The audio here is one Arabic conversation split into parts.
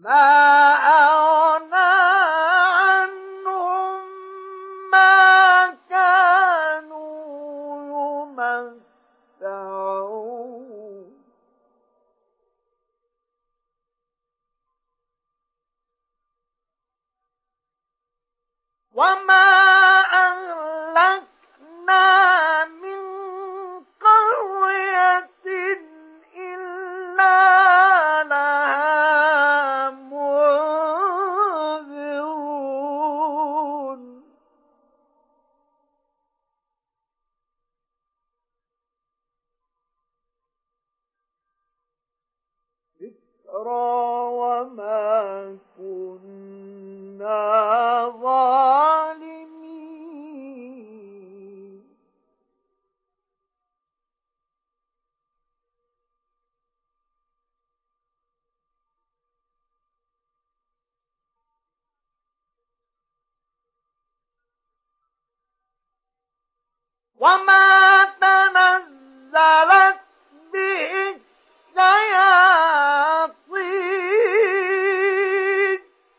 ما أغنى عنهم ما كانوا يمتعون وما أهلكنا من قرية إلا لها منذرون ذكرى وما كنا ظالمين وما تنزلت به الشياطين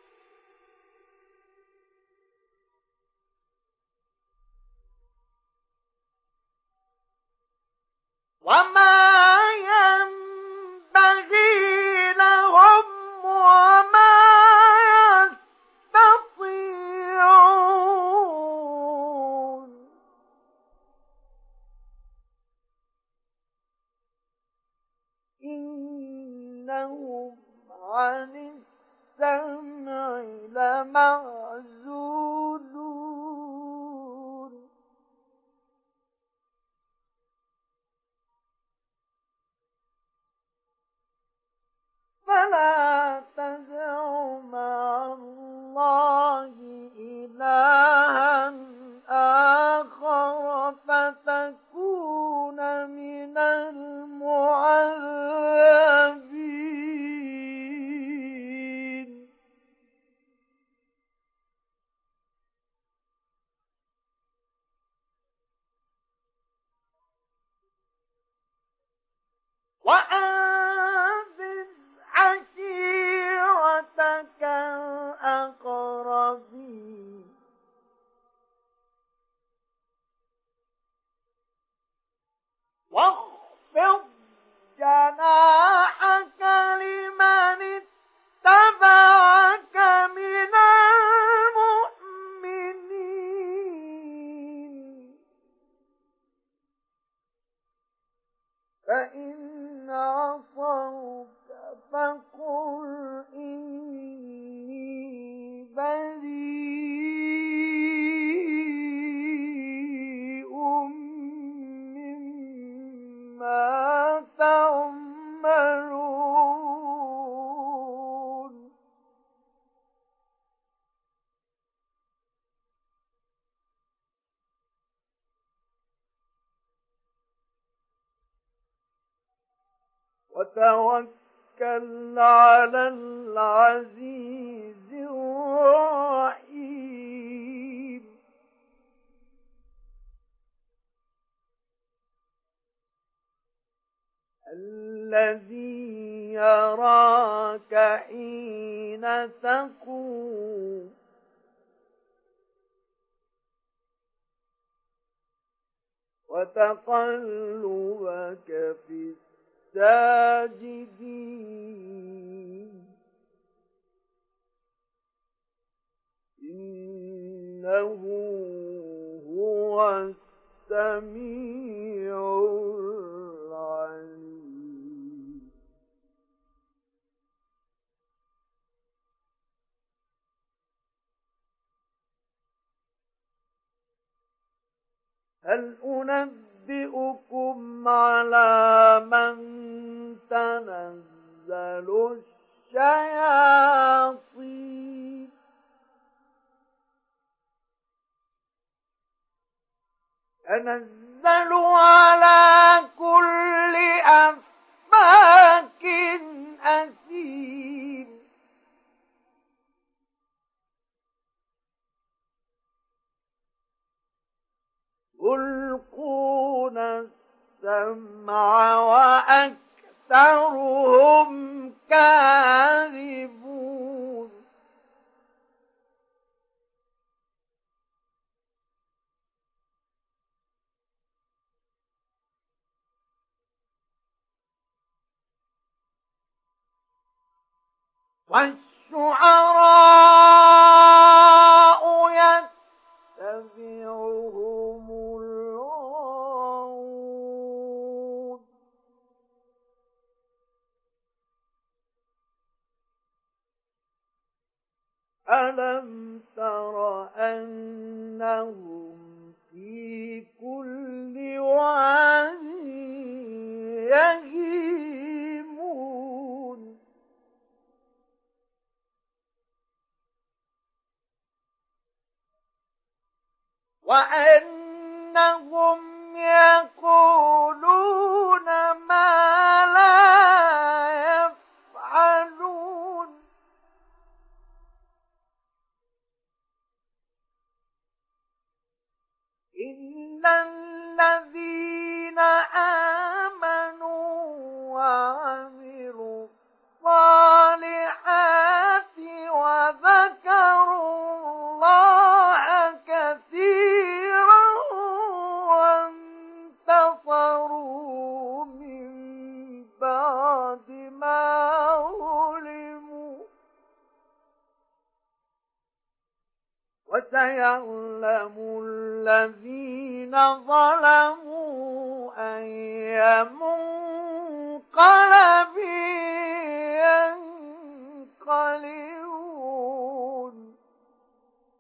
وما ينبغي لهم وما يستطيعون إنهم عن السمع لمعزولون فلا تدع مع الله إلها آخر فتكون من المعذبين وأنذر عشيرتك الأقربين واخفض جناحك لمن اتبعك من المؤمنين فإن عصوك فقل إني بريء مما تعملون وتوكل على العزيز الرحيم الذي يراك حين تقوم وتقلبك في الساجدين إنه هو السميع العليم هل أنبئكم على من تنزل الشياطين تنزل على كل أفاك أثيم يلقون السمع وأكثرهم كاذبون والشعراء يتبعهم الغاوون ألم تر أنهم في كل واد يهيمون وأنهم يقولون ما لا يفعلون إن الذين آمنوا وعملوا الصالحات وذكروا الله كثيرا وانتصروا من بعد ما ظلموا وسيعلم الذين ظلموا أي منقلب ينقلب